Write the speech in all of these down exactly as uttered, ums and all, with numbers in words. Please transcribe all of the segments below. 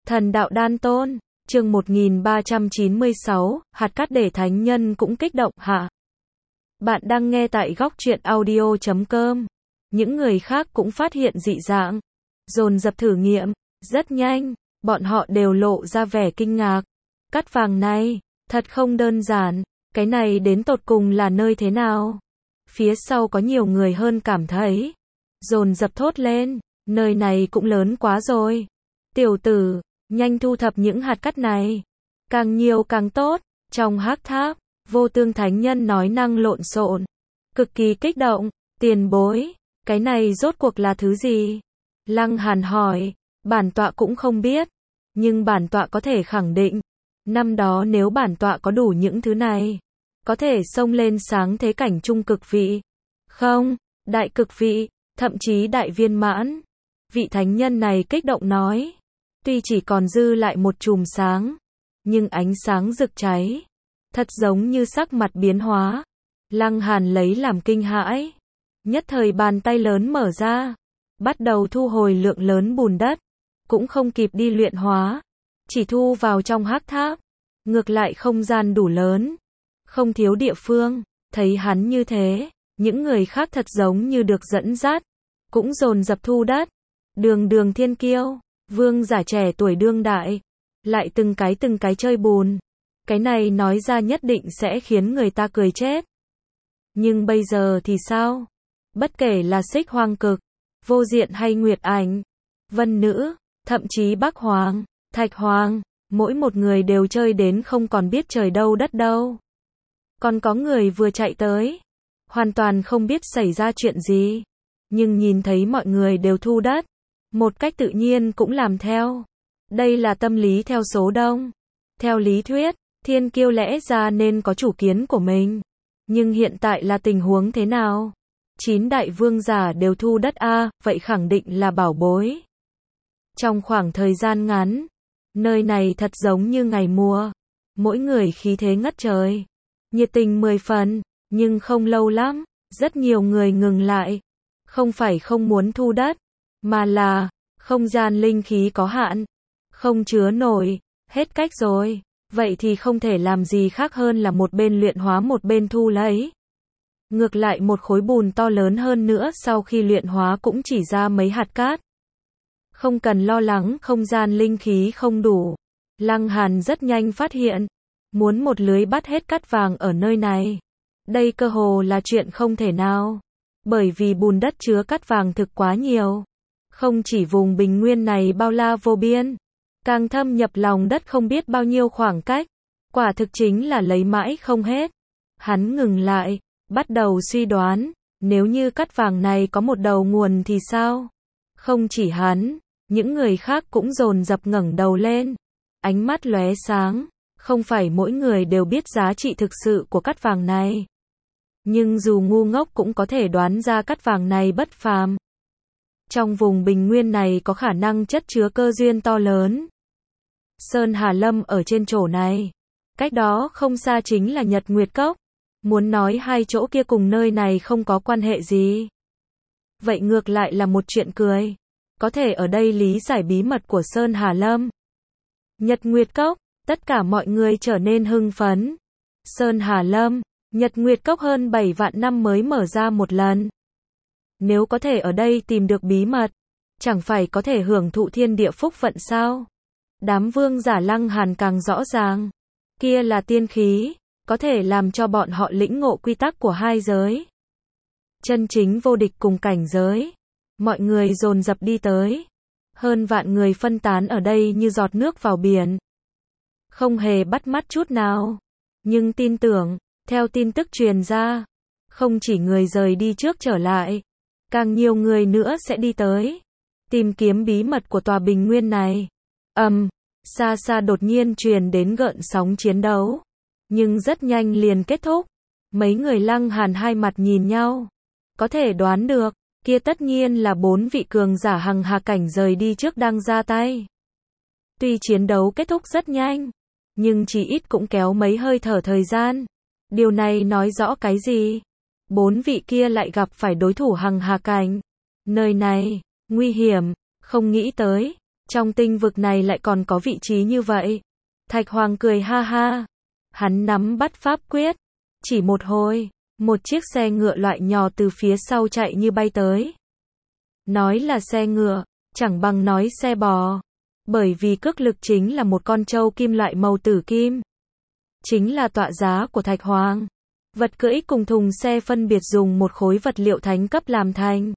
Thần đạo đan tôn, chương một nghìn ba trăm chín mươi sáu, hạt cát để thánh nhân cũng kích động hả? Bạn đang nghe tại góc truyện audio chấm com. Những người khác cũng phát hiện dị dạng, dồn dập thử nghiệm, rất nhanh, bọn họ đều lộ ra vẻ kinh ngạc. Cát vàng này, thật không đơn giản, cái này đến tột cùng là nơi thế nào? Phía sau có nhiều người hơn cảm thấy, dồn dập thốt lên, nơi này cũng lớn quá rồi. Tiểu tử, nhanh thu thập những hạt cát này, càng nhiều càng tốt. Trong hắc tháp, Vô Tương thánh nhân nói năng lộn xộn, cực kỳ kích động. Tiền bối, cái này rốt cuộc là thứ gì? Lăng Hàn hỏi. Bản tọa cũng không biết, nhưng bản tọa có thể khẳng định, năm đó nếu bản tọa có đủ những thứ này, có thể xông lên sáng thế cảnh trung cực vị. Không, đại cực vị, thậm chí đại viên mãn. Vị thánh nhân này kích động nói. Tuy chỉ còn dư lại một chùm sáng, nhưng ánh sáng rực cháy, thật giống như sắc mặt biến hóa. Lăng Hàn lấy làm kinh hãi. Nhất thời bàn tay lớn mở ra, bắt đầu thu hồi lượng lớn bùn đất, cũng không kịp đi luyện hóa, chỉ thu vào trong hắc tháp. Ngược lại không gian đủ lớn, không thiếu địa phương. Thấy hắn như thế, những người khác thật giống như được dẫn dắt, cũng dồn dập thu đất. Đường Đường thiên kiêu, vương giả trẻ tuổi đương đại, lại từng cái từng cái chơi bùn. Cái này nói ra nhất định sẽ khiến người ta cười chết. Nhưng bây giờ thì sao? Bất kể là Xích Hoang Cực, Vô Diện hay Nguyệt Ảnh, Vân Nữ, thậm chí Bắc Hoàng, Thạch Hoàng, mỗi một người đều chơi đến không còn biết trời đâu đất đâu. Còn có người vừa chạy tới, hoàn toàn không biết xảy ra chuyện gì, nhưng nhìn thấy mọi người đều thu đất, một cách tự nhiên cũng làm theo. Đây là tâm lý theo số đông. Theo lý thuyết, thiên kiêu lẽ ra nên có chủ kiến của mình. Nhưng hiện tại là tình huống thế nào? Chín đại vương giả đều thu đất a, vậy khẳng định là bảo bối. Trong khoảng thời gian ngắn, nơi này thật giống như ngày mùa. Mỗi người khí thế ngất trời, nhiệt tình mười phần, nhưng không lâu lắm, rất nhiều người ngừng lại. Không phải không muốn thu đất, mà là, không gian linh khí có hạn, không chứa nổi, hết cách rồi. Vậy thì không thể làm gì khác hơn là một bên luyện hóa một bên thu lấy. Ngược lại một khối bùn to lớn hơn nữa sau khi luyện hóa cũng chỉ ra mấy hạt cát. Không cần lo lắng không gian linh khí không đủ. Lăng Hàn rất nhanh phát hiện, muốn một lưới bắt hết cát vàng ở nơi này, đây cơ hồ là chuyện không thể nào. Bởi vì bùn đất chứa cát vàng thực quá nhiều. Không chỉ vùng bình nguyên này bao la vô biên, càng thâm nhập lòng đất không biết bao nhiêu khoảng cách. Quả thực chính là lấy mãi không hết. Hắn ngừng lại, bắt đầu suy đoán, nếu như cát vàng này có một đầu nguồn thì sao? Không chỉ hắn, những người khác cũng dồn dập ngẩng đầu lên, ánh mắt lóe sáng. Không phải mỗi người đều biết giá trị thực sự của cát vàng này, nhưng dù ngu ngốc cũng có thể đoán ra cát vàng này bất phàm. Trong vùng bình nguyên này có khả năng chất chứa cơ duyên to lớn. Sơn Hà Lâm ở trên chỗ này, cách đó không xa chính là Nhật Nguyệt Cốc. Muốn nói hai chỗ kia cùng nơi này không có quan hệ gì, vậy ngược lại là một chuyện cười. Có thể ở đây lý giải bí mật của Sơn Hà Lâm, Nhật Nguyệt Cốc, tất cả mọi người trở nên hưng phấn. Sơn Hà Lâm, Nhật Nguyệt Cốc hơn bảy vạn năm mới mở ra một lần. Nếu có thể ở đây tìm được bí mật, chẳng phải có thể hưởng thụ thiên địa phúc vận sao? Đám vương giả Lăng Hàn càng rõ ràng, kia là tiên khí, có thể làm cho bọn họ lĩnh ngộ quy tắc của hai giới. Chân chính vô địch cùng cảnh giới. Mọi người dồn dập đi tới. Hơn vạn người phân tán ở đây như giọt nước vào biển. Không hề bắt mắt chút nào. Nhưng tin tưởng, theo tin tức truyền ra, không chỉ người rời đi trước trở lại, càng nhiều người nữa sẽ đi tới, tìm kiếm bí mật của tòa bình nguyên này. Ầm, um, xa xa đột nhiên truyền đến gợn sóng chiến đấu, nhưng rất nhanh liền kết thúc. Mấy người Lăng Hàn hai mặt nhìn nhau, có thể đoán được, kia tất nhiên là bốn vị cường giả hằng hà cảnh rời đi trước đang ra tay. Tuy chiến đấu kết thúc rất nhanh, nhưng chỉ ít cũng kéo mấy hơi thở thời gian. Điều này nói rõ cái gì? Bốn vị kia lại gặp phải đối thủ hằng hà cảnh. Nơi này, nguy hiểm, không nghĩ tới, Trong tinh vực này lại còn có vị trí như vậy. Thạch Hoàng cười ha ha. Hắn nắm bắt pháp quyết. Chỉ một hồi, một chiếc xe ngựa loại nhỏ từ phía sau chạy như bay tới. Nói là xe ngựa, chẳng bằng nói xe bò. Bởi vì cước lực chính là một con trâu kim loại màu tử kim. Chính là tọa giá của Thạch Hoàng. Vật cưỡi cùng thùng xe phân biệt dùng một khối vật liệu thánh cấp làm thành.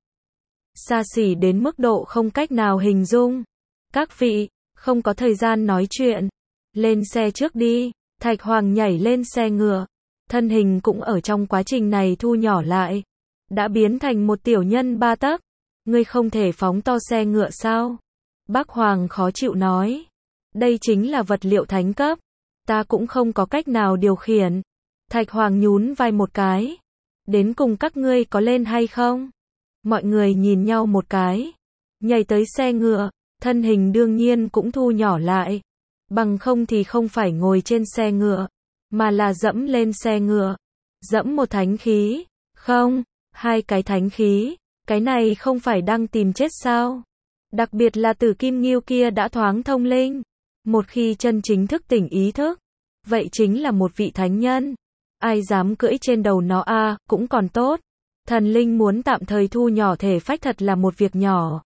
Xa xỉ đến mức độ không cách nào hình dung. Các vị, không có thời gian nói chuyện. Lên xe trước đi. Thạch Hoàng nhảy lên xe ngựa. Thân hình cũng ở trong quá trình này thu nhỏ lại. Đã biến thành một tiểu nhân ba tấc. Ngươi không thể phóng to xe ngựa sao? Bác Hoàng khó chịu nói. Đây chính là vật liệu thánh cấp. Ta cũng không có cách nào điều khiển. Thạch Hoàng nhún vai một cái. Đến cùng các ngươi có lên hay không? Mọi người nhìn nhau một cái. Nhảy tới xe ngựa. Thân hình đương nhiên cũng thu nhỏ lại. Bằng không thì không phải ngồi trên xe ngựa. Mà là dẫm lên xe ngựa. Dẫm một thánh khí. Không, hai cái thánh khí. Cái này không phải đang tìm chết sao? Đặc biệt là Tử Kim Ngưu kia đã thoáng thông linh. Một khi chân chính thức tỉnh ý thức. Vậy chính là một vị thánh nhân. Ai dám cưỡi trên đầu nó a à, cũng còn tốt. Thần linh muốn tạm thời thu nhỏ thể phách thật là một việc nhỏ.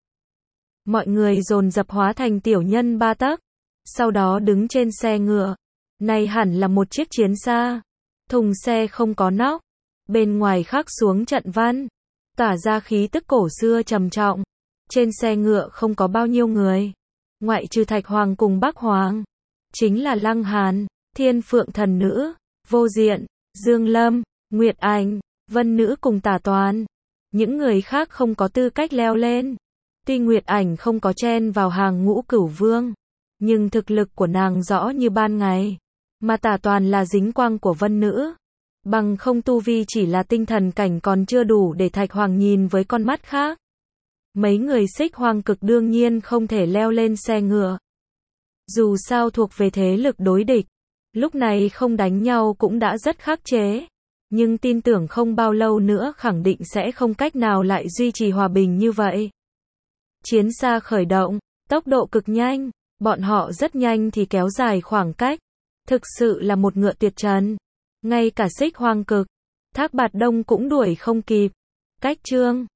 Mọi người dồn dập hóa thành tiểu nhân ba tấc. Sau đó đứng trên xe ngựa. Này hẳn là một chiếc chiến xa. Thùng xe không có nóc. Bên ngoài khắc xuống trận văn. Tỏa ra khí tức cổ xưa trầm trọng. Trên xe ngựa không có bao nhiêu người. Ngoại trừ Thạch Hoàng cùng Bắc Hoàng. Chính là Lăng Hàn, Thiên Phượng Thần Nữ, Vô Diện, Dương Lâm, Nguyệt Ảnh, Vân Nữ cùng Tả Toàn. Những người khác không có tư cách leo lên. Tuy Nguyệt Ảnh không có chen vào hàng ngũ cửu vương. Nhưng thực lực của nàng rõ như ban ngày. Mà Tả Toàn là dính quang của Vân Nữ. Bằng không tu vi chỉ là tinh thần cảnh còn chưa đủ để Thạch Hoàng nhìn với con mắt khác. Mấy người Xích Hoang Cực đương nhiên không thể leo lên xe ngựa. Dù sao thuộc về thế lực đối địch. Lúc này không đánh nhau cũng đã rất khắc chế. Nhưng tin tưởng không bao lâu nữa khẳng định sẽ không cách nào lại duy trì hòa bình như vậy. Chiến xa khởi động, tốc độ cực nhanh. Bọn họ rất nhanh thì kéo dài khoảng cách. Thực sự là một ngựa tuyệt trần. Ngay cả Xích Hoang Cực, Thác Bạt Đông cũng đuổi không kịp. Cách chương